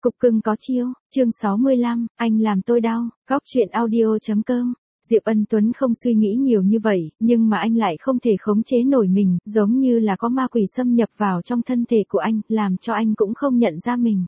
Cục cưng có chiêu, chương 65, anh làm tôi đau, góc truyện audio.com. Diệp Ân Tuấn không suy nghĩ nhiều như vậy, nhưng mà anh lại không thể khống chế nổi mình, giống như là có ma quỷ xâm nhập vào trong thân thể của anh, làm cho anh cũng không nhận ra mình.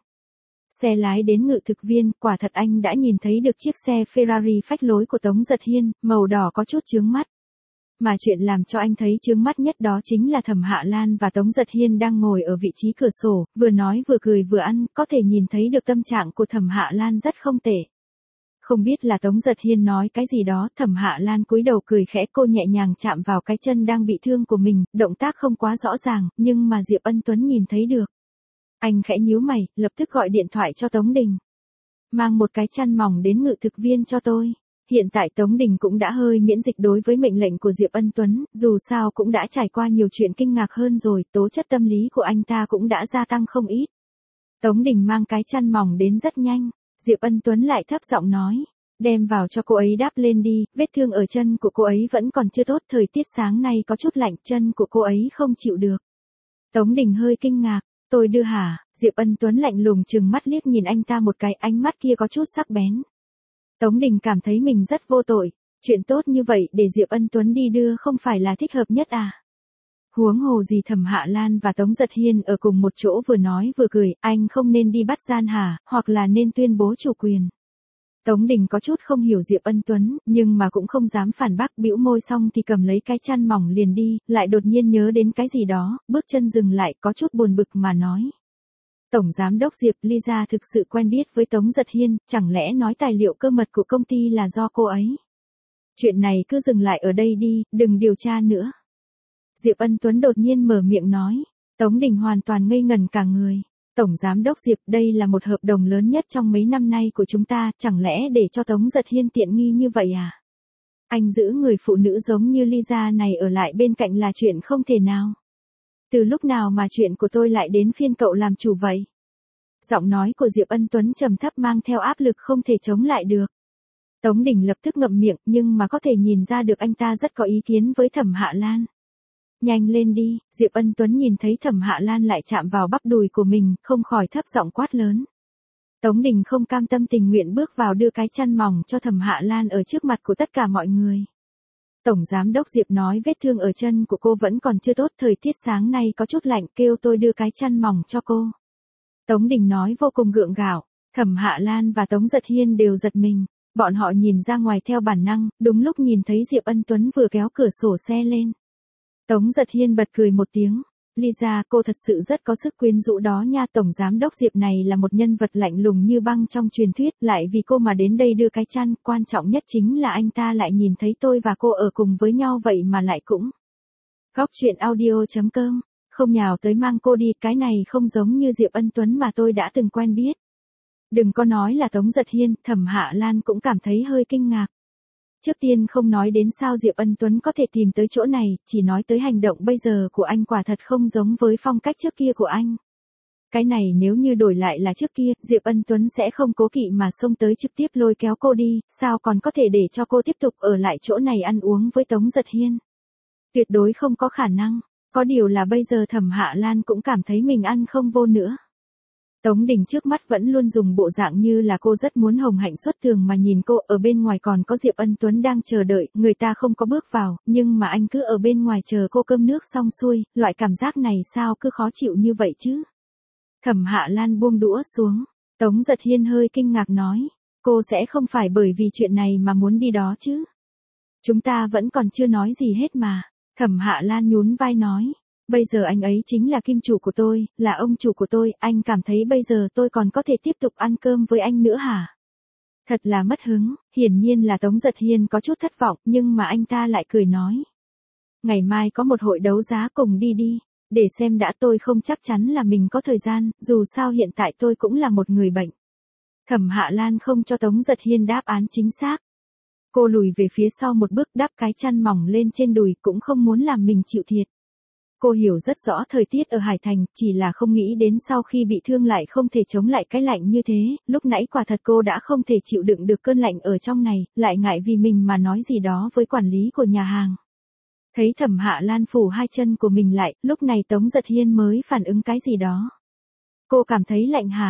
Xe lái đến Ngự Thực Viên, quả thật anh đã nhìn thấy được chiếc xe Ferrari phách lối của Tống Giật Hiên, màu đỏ có chút chướng mắt. Mà chuyện làm cho anh thấy chướng mắt nhất đó chính là Thẩm Hạ Lan và Tống Giật Hiên đang ngồi ở vị trí cửa sổ, vừa nói vừa cười vừa ăn, có thể nhìn thấy được tâm trạng của Thẩm Hạ Lan rất không tệ. Không biết là Tống Giật Hiên nói cái gì đó, Thẩm Hạ Lan cúi đầu cười khẽ, cô nhẹ nhàng chạm vào cái chân đang bị thương của mình, động tác không quá rõ ràng, nhưng mà Diệp Ân Tuấn nhìn thấy được. Anh khẽ nhíu mày, lập tức gọi điện thoại cho Tống Đình. Mang một cái chăn mỏng đến Ngự Thực Viên cho tôi. Hiện tại Tống Đình cũng đã hơi miễn dịch đối với mệnh lệnh của Diệp Ân Tuấn, dù sao cũng đã trải qua nhiều chuyện kinh ngạc hơn rồi, tố chất tâm lý của anh ta cũng đã gia tăng không ít. Tống Đình mang cái chăn mỏng đến rất nhanh, Diệp Ân Tuấn lại thấp giọng nói, đem vào cho cô ấy đắp lên đi, vết thương ở chân của cô ấy vẫn còn chưa tốt, thời tiết sáng nay có chút lạnh, chân của cô ấy không chịu được. Tống Đình hơi kinh ngạc, tôi đưa hả? Diệp Ân Tuấn lạnh lùng trừng mắt liếc nhìn anh ta một cái, ánh mắt kia có chút sắc bén. Tống Đình cảm thấy mình rất vô tội, chuyện tốt như vậy để Diệp Ân Tuấn đi đưa không phải là thích hợp nhất à? Huống hồ gì Thẩm Hạ Lan và Tống Giật Hiên ở cùng một chỗ vừa nói vừa cười, anh không nên đi bắt gian hả, hoặc là nên tuyên bố chủ quyền. Tống Đình có chút không hiểu Diệp Ân Tuấn, nhưng mà cũng không dám phản bác, bĩu môi xong thì cầm lấy cái chăn mỏng liền đi, lại đột nhiên nhớ đến cái gì đó, bước chân dừng lại, có chút buồn bực mà nói. Tổng Giám đốc Diệp, Lisa thực sự quen biết với Tống Giật Hiên, chẳng lẽ nói tài liệu cơ mật của công ty là do cô ấy? Chuyện này cứ dừng lại ở đây đi, đừng điều tra nữa. Diệp Ân Tuấn đột nhiên mở miệng nói, Tống Đình hoàn toàn ngây ngẩn cả người. Tổng Giám đốc Diệp, đây là một hợp đồng lớn nhất trong mấy năm nay của chúng ta, chẳng lẽ để cho Tống Giật Hiên tiện nghi như vậy à? Anh giữ người phụ nữ giống như Lisa này ở lại bên cạnh là chuyện không thể nào. Từ lúc nào mà chuyện của tôi lại đến phiên cậu làm chủ vậy? Giọng nói của Diệp Ân Tuấn trầm thấp mang theo áp lực không thể chống lại được. Tống Đình lập tức ngậm miệng, nhưng mà có thể nhìn ra được anh ta rất có ý kiến với Thẩm Hạ Lan. Nhanh lên đi, Diệp Ân Tuấn nhìn thấy Thẩm Hạ Lan lại chạm vào bắp đùi của mình, không khỏi thấp giọng quát lớn. Tống Đình không cam tâm tình nguyện bước vào đưa cái chăn mỏng cho Thẩm Hạ Lan ở trước mặt của tất cả mọi người. Tổng Giám đốc Diệp nói vết thương ở chân của cô vẫn còn chưa tốt, thời tiết sáng nay có chút lạnh, kêu tôi đưa cái chăn mỏng cho cô. Tống Đình nói vô cùng gượng gạo, Thẩm Hạ Lan và Tống Giật Hiên đều giật mình, bọn họ nhìn ra ngoài theo bản năng, đúng lúc nhìn thấy Diệp Ân Tuấn vừa kéo cửa sổ xe lên. Tống Giật Hiên bật cười một tiếng, Lisa, cô thật sự rất có sức quyến rũ đó nha. Tổng Giám đốc Diệp này là một nhân vật lạnh lùng như băng trong truyền thuyết, lại vì cô mà đến đây đưa cái chăn, quan trọng nhất chính là anh ta lại nhìn thấy tôi và cô ở cùng với nhau vậy mà lại cũng. Góc truyện audio.com, không nhào tới mang cô đi, cái này không giống như Diệp Ân Tuấn mà tôi đã từng quen biết. Đừng có nói là Tống Giật Hiên, Thẩm Hạ Lan cũng cảm thấy hơi kinh ngạc. Trước tiên không nói đến sao Diệp Ân Tuấn có thể tìm tới chỗ này, chỉ nói tới hành động bây giờ của anh quả thật không giống với phong cách trước kia của anh. Cái này nếu như đổi lại là trước kia, Diệp Ân Tuấn sẽ không cố kỵ mà xông tới trực tiếp lôi kéo cô đi, sao còn có thể để cho cô tiếp tục ở lại chỗ này ăn uống với Tống Giật Hiên. Tuyệt đối không có khả năng, có điều là bây giờ Thẩm Hạ Lan cũng cảm thấy mình ăn không vô nữa. Tống Đình trước mắt vẫn luôn dùng bộ dạng như là cô rất muốn hồng hạnh xuất thường mà nhìn cô, ở bên ngoài còn có Diệp Ân Tuấn đang chờ đợi, người ta không có bước vào, nhưng mà anh cứ ở bên ngoài chờ cô cơm nước xong xuôi, loại cảm giác này sao cứ khó chịu như vậy chứ? Thẩm Hạ Lan buông đũa xuống, Tống Giật Hiên hơi kinh ngạc nói, cô sẽ không phải bởi vì chuyện này mà muốn đi đó chứ? Chúng ta vẫn còn chưa nói gì hết mà. Thẩm Hạ Lan nhún vai nói. Bây giờ anh ấy chính là kim chủ của tôi, là ông chủ của tôi, anh cảm thấy bây giờ tôi còn có thể tiếp tục ăn cơm với anh nữa hả? Thật là mất hứng, hiển nhiên là Tống Giật Hiên có chút thất vọng, nhưng mà anh ta lại cười nói. Ngày mai có một hội đấu giá, cùng đi đi, để xem đã, tôi không chắc chắn là mình có thời gian, dù sao hiện tại tôi cũng là một người bệnh. Thẩm Hạ Lan không cho Tống Giật Hiên đáp án chính xác. Cô lùi về phía sau một bước, đắp cái chăn mỏng lên trên đùi, cũng không muốn làm mình chịu thiệt. Cô hiểu rất rõ thời tiết ở Hải Thành, chỉ là không nghĩ đến sau khi bị thương lại không thể chống lại cái lạnh như thế, lúc nãy quả thật cô đã không thể chịu đựng được cơn lạnh ở trong này, lại ngại vì mình mà nói gì đó với quản lý của nhà hàng. Thấy Thẩm Hạ Lan phủ hai chân của mình lại, lúc này Tống Giật Hiên mới phản ứng cái gì đó. Cô cảm thấy lạnh hả?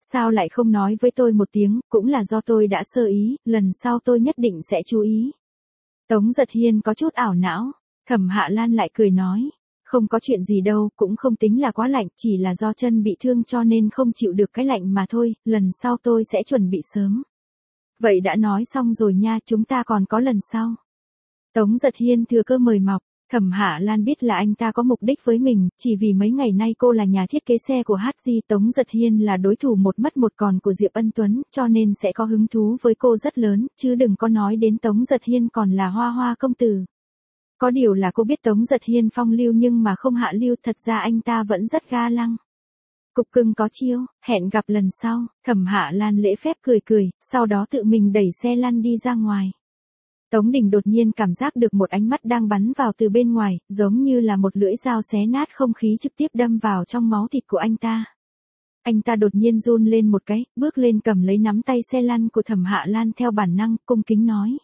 Sao lại không nói với tôi một tiếng, cũng là do tôi đã sơ ý, lần sau tôi nhất định sẽ chú ý. Tống Giật Hiên có chút ảo não, Thẩm Hạ Lan lại cười nói, không có chuyện gì đâu, cũng không tính là quá lạnh, chỉ là do chân bị thương cho nên không chịu được cái lạnh mà thôi, lần sau tôi sẽ chuẩn bị sớm. Vậy đã nói xong rồi nha, chúng ta còn có lần sau. Tống Giật Hiên thừa cơ mời mọc, Thẩm Hạ Lan biết là anh ta có mục đích với mình, chỉ vì mấy ngày nay cô là nhà thiết kế xe của HG, Tống Giật Hiên là đối thủ một mất một còn của Diệp Ân Tuấn, cho nên sẽ có hứng thú với cô rất lớn, chứ đừng có nói đến Tống Giật Hiên còn là hoa hoa công tử. Có điều là cô biết Tống Giật Hiên phong lưu nhưng mà không hạ lưu, thật ra anh ta vẫn rất ga lăng. Cục cưng có chiêu, hẹn gặp lần sau, Thẩm Hạ Lan lễ phép cười cười, sau đó tự mình đẩy xe lăn đi ra ngoài. Tống Đình đột nhiên cảm giác được một ánh mắt đang bắn vào từ bên ngoài, giống như là một lưỡi dao xé nát không khí trực tiếp đâm vào trong máu thịt của anh ta. Anh ta đột nhiên run lên một cái, bước lên cầm lấy nắm tay xe lăn của Thẩm Hạ Lan theo bản năng, cung kính nói.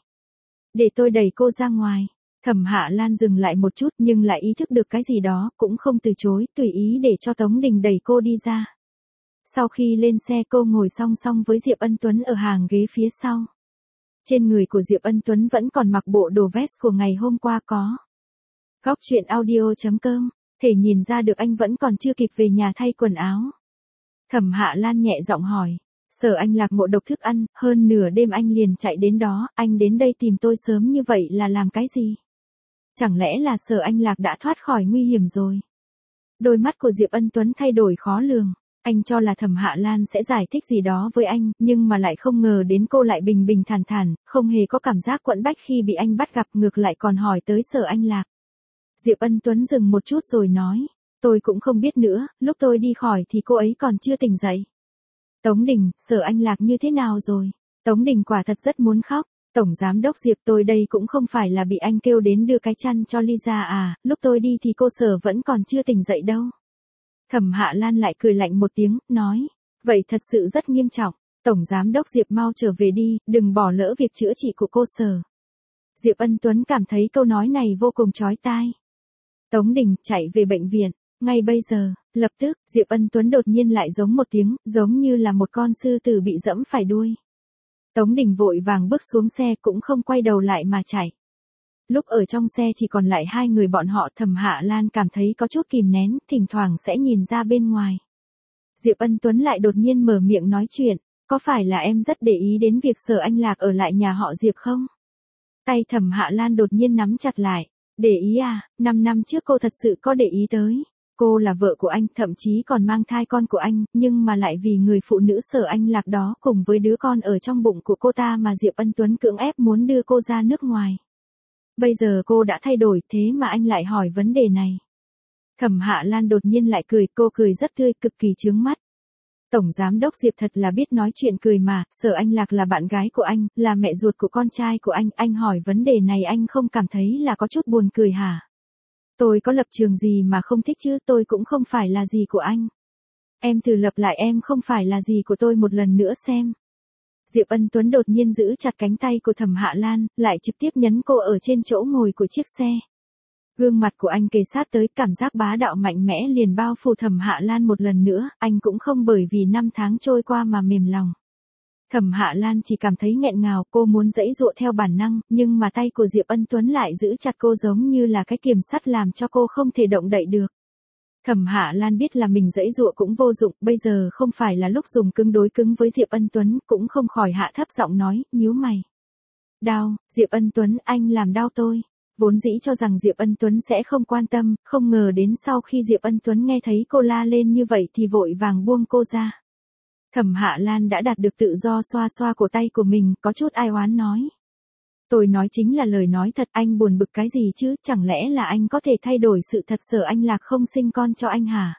Để tôi đẩy cô ra ngoài. Thẩm Hạ Lan dừng lại một chút nhưng lại ý thức được cái gì đó, cũng không từ chối, tùy ý để cho Tống Đình đẩy cô đi ra. Sau khi lên xe cô ngồi song song với Diệp Ân Tuấn ở hàng ghế phía sau. Trên người của Diệp Ân Tuấn vẫn còn mặc bộ đồ vest của ngày hôm qua có. Góc truyện audio.com, thể nhìn ra được anh vẫn còn chưa kịp về nhà thay quần áo. Thẩm Hạ Lan nhẹ giọng hỏi, sợ anh Lạc ngộ độc thức ăn, hơn nửa đêm anh liền chạy đến đó, anh đến đây tìm tôi sớm như vậy là làm cái gì? Chẳng lẽ là sợ anh Lạc đã thoát khỏi nguy hiểm rồi? Đôi mắt của Diệp Ân Tuấn thay đổi khó lường. Anh cho là Thẩm Hạ Lan sẽ giải thích gì đó với anh, nhưng mà lại không ngờ đến cô lại bình bình thản thản, không hề có cảm giác quẫn bách khi bị anh bắt gặp, ngược lại còn hỏi tới Sở Anh Lạc. Diệp Ân Tuấn dừng một chút rồi nói, tôi cũng không biết nữa, lúc tôi đi khỏi thì cô ấy còn chưa tỉnh dậy. Tống Đình, Sở Anh Lạc như thế nào rồi? Tống Đình quả thật rất muốn khóc. Tổng giám đốc Diệp, tôi đây cũng không phải là bị anh kêu đến đưa cái chăn cho Lisa à, lúc tôi đi thì cô Sở vẫn còn chưa tỉnh dậy đâu. Thẩm Hạ Lan lại cười lạnh một tiếng, nói, vậy thật sự rất nghiêm trọng, Tổng Giám đốc Diệp mau trở về đi, đừng bỏ lỡ việc chữa trị của cô Sở. Diệp Ân Tuấn cảm thấy câu nói này vô cùng chói tai. Tống Đình, chạy về bệnh viện, ngay bây giờ, lập tức, Diệp Ân Tuấn đột nhiên lại giống một tiếng, giống như là một con sư tử bị dẫm phải đuôi. Tống Đình vội vàng bước xuống xe cũng không quay đầu lại mà chạy. Lúc ở trong xe chỉ còn lại hai người bọn họ, Thẩm Hạ Lan cảm thấy có chút kìm nén, thỉnh thoảng sẽ nhìn ra bên ngoài. Diệp Ân Tuấn lại đột nhiên mở miệng nói chuyện, có phải là em rất để ý đến việc Sở Anh Lạc ở lại nhà họ Diệp không? Tay Thẩm Hạ Lan đột nhiên nắm chặt lại, để ý à, 5 năm trước cô thật sự có để ý tới. Cô là vợ của anh, thậm chí còn mang thai con của anh, nhưng mà lại vì người phụ nữ Sở Anh Lạc đó cùng với đứa con ở trong bụng của cô ta mà Diệp Ân Tuấn cưỡng ép muốn đưa cô ra nước ngoài. Bây giờ cô đã thay đổi, thế mà anh lại hỏi vấn đề này. Thẩm Hạ Lan đột nhiên lại cười, cô cười rất tươi, cực kỳ chướng mắt. Tổng Giám đốc Diệp thật là biết nói chuyện cười mà, Sở Anh Lạc là bạn gái của anh, là mẹ ruột của con trai của anh hỏi vấn đề này anh không cảm thấy là có chút buồn cười hả? Tôi có lập trường gì mà không thích chứ, tôi cũng không phải là gì của anh. Em thử lập lại em không phải là gì của tôi một lần nữa xem. Diệp Ân Tuấn đột nhiên giữ chặt cánh tay của Thẩm Hạ Lan, lại trực tiếp nhấn cô ở trên chỗ ngồi của chiếc xe. Gương mặt của anh kề sát tới, cảm giác bá đạo mạnh mẽ liền bao phủ Thẩm Hạ Lan một lần nữa, anh cũng không bởi vì 5 tháng trôi qua mà mềm lòng. Thẩm Hạ Lan chỉ cảm thấy nghẹn ngào, cô muốn giãy giụa theo bản năng, nhưng mà tay của Diệp Ân Tuấn lại giữ chặt cô giống như là cái kiềm sắt làm cho cô không thể động đậy được. Thẩm Hạ Lan biết là mình giãy giụa cũng vô dụng, bây giờ không phải là lúc dùng cứng đối cứng với Diệp Ân Tuấn, cũng không khỏi hạ thấp giọng nói, nhíu mày. Đau, Diệp Ân Tuấn, anh làm đau tôi. Vốn dĩ cho rằng Diệp Ân Tuấn sẽ không quan tâm, không ngờ đến sau khi Diệp Ân Tuấn nghe thấy cô la lên như vậy thì vội vàng buông cô ra. Thẩm Hạ Lan đã đạt được tự do xoa xoa cổ tay của mình, có chút ai oán nói. Tôi nói chính là lời nói thật, anh buồn bực cái gì chứ, chẳng lẽ là anh có thể thay đổi sự thật Sở Anh Lạc không sinh con cho anh hả?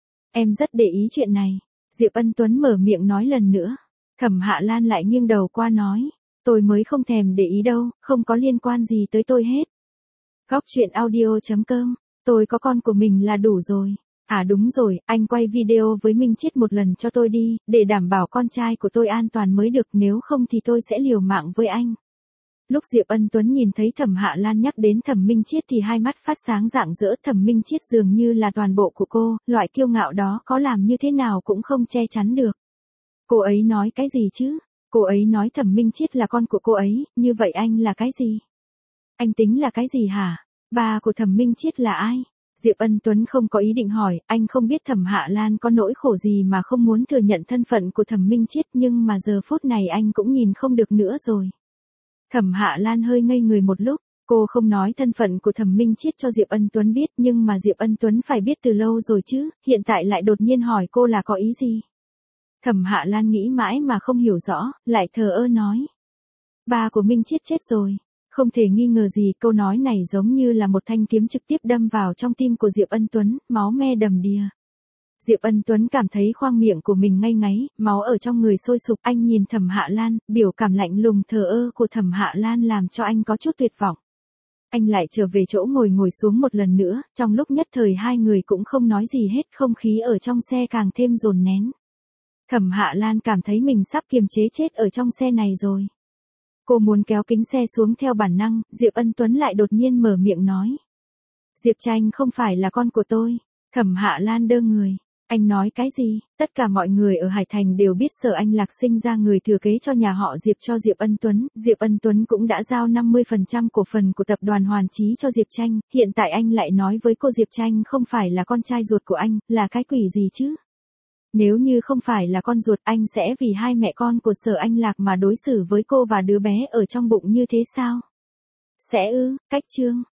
Em rất để ý chuyện này. Diệp Ân Tuấn mở miệng nói lần nữa. Thẩm Hạ Lan lại nghiêng đầu qua nói. Tôi mới không thèm để ý đâu, không có liên quan gì tới tôi hết. Góc truyện audio.com, tôi có con của mình là đủ rồi. À đúng rồi, anh quay video với Minh Chiết một lần cho tôi đi, để đảm bảo con trai của tôi an toàn mới được, nếu không thì tôi sẽ liều mạng với anh. Lúc Diệp Ân Tuấn nhìn thấy Thẩm Hạ Lan nhắc đến Thẩm Minh Chiết thì hai mắt phát sáng rạng rỡ, Thẩm Minh Chiết dường như là toàn bộ của cô, loại kiêu ngạo đó có làm như thế nào cũng không che chắn được. Cô ấy nói cái gì chứ? Cô ấy nói Thẩm Minh Chiết là con của cô ấy, như vậy anh là cái gì? Anh tính là cái gì hả? Ba của Thẩm Minh Chiết là ai? Diệp Ân Tuấn không có ý định hỏi, anh không biết Thẩm Hạ Lan có nỗi khổ gì mà không muốn thừa nhận thân phận của Thẩm Minh Chiết, nhưng mà giờ phút này anh cũng nhìn không được nữa rồi. Thẩm Hạ Lan hơi ngây người một lúc, cô không nói thân phận của Thẩm Minh Chiết cho Diệp Ân Tuấn biết, nhưng mà Diệp Ân Tuấn phải biết từ lâu rồi chứ, hiện tại lại đột nhiên hỏi cô là có ý gì? Thẩm Hạ Lan nghĩ mãi mà không hiểu rõ, lại thờ ơ nói. Ba của Minh Chiết chết rồi. Không thể nghi ngờ gì, câu nói này giống như là một thanh kiếm trực tiếp đâm vào trong tim của Diệp Ân Tuấn, máu me đầm đìa. Diệp Ân Tuấn cảm thấy khoang miệng của mình ngây ngáy, máu ở trong người sôi sục, anh nhìn Thẩm Hạ Lan, biểu cảm lạnh lùng thờ ơ của Thẩm Hạ Lan làm cho anh có chút tuyệt vọng. Anh lại trở về chỗ ngồi xuống một lần nữa, trong lúc nhất thời hai người cũng không nói gì hết, không khí ở trong xe càng thêm dồn nén. Thẩm Hạ Lan cảm thấy mình sắp kiềm chế chết ở trong xe này rồi. Cô muốn kéo kính xe xuống theo bản năng, Diệp Ân Tuấn lại đột nhiên mở miệng nói. Diệp Tranh không phải là con của tôi. Thẩm Hạ Lan đơ người. Anh nói cái gì? Tất cả mọi người ở Hải Thành đều biết Sở Anh Lạc sinh ra người thừa kế cho nhà họ Diệp cho Diệp Ân Tuấn. Diệp Ân Tuấn cũng đã giao 50% cổ phần của tập đoàn Hoàn Chí cho Diệp Tranh. Hiện tại anh lại nói với cô Diệp Tranh không phải là con trai ruột của anh, là cái quỷ gì chứ? Nếu như không phải là con ruột, anh sẽ vì hai mẹ con của Sở Anh Lạc mà đối xử với cô và đứa bé ở trong bụng như thế sao? Sẽ ư, cách chương.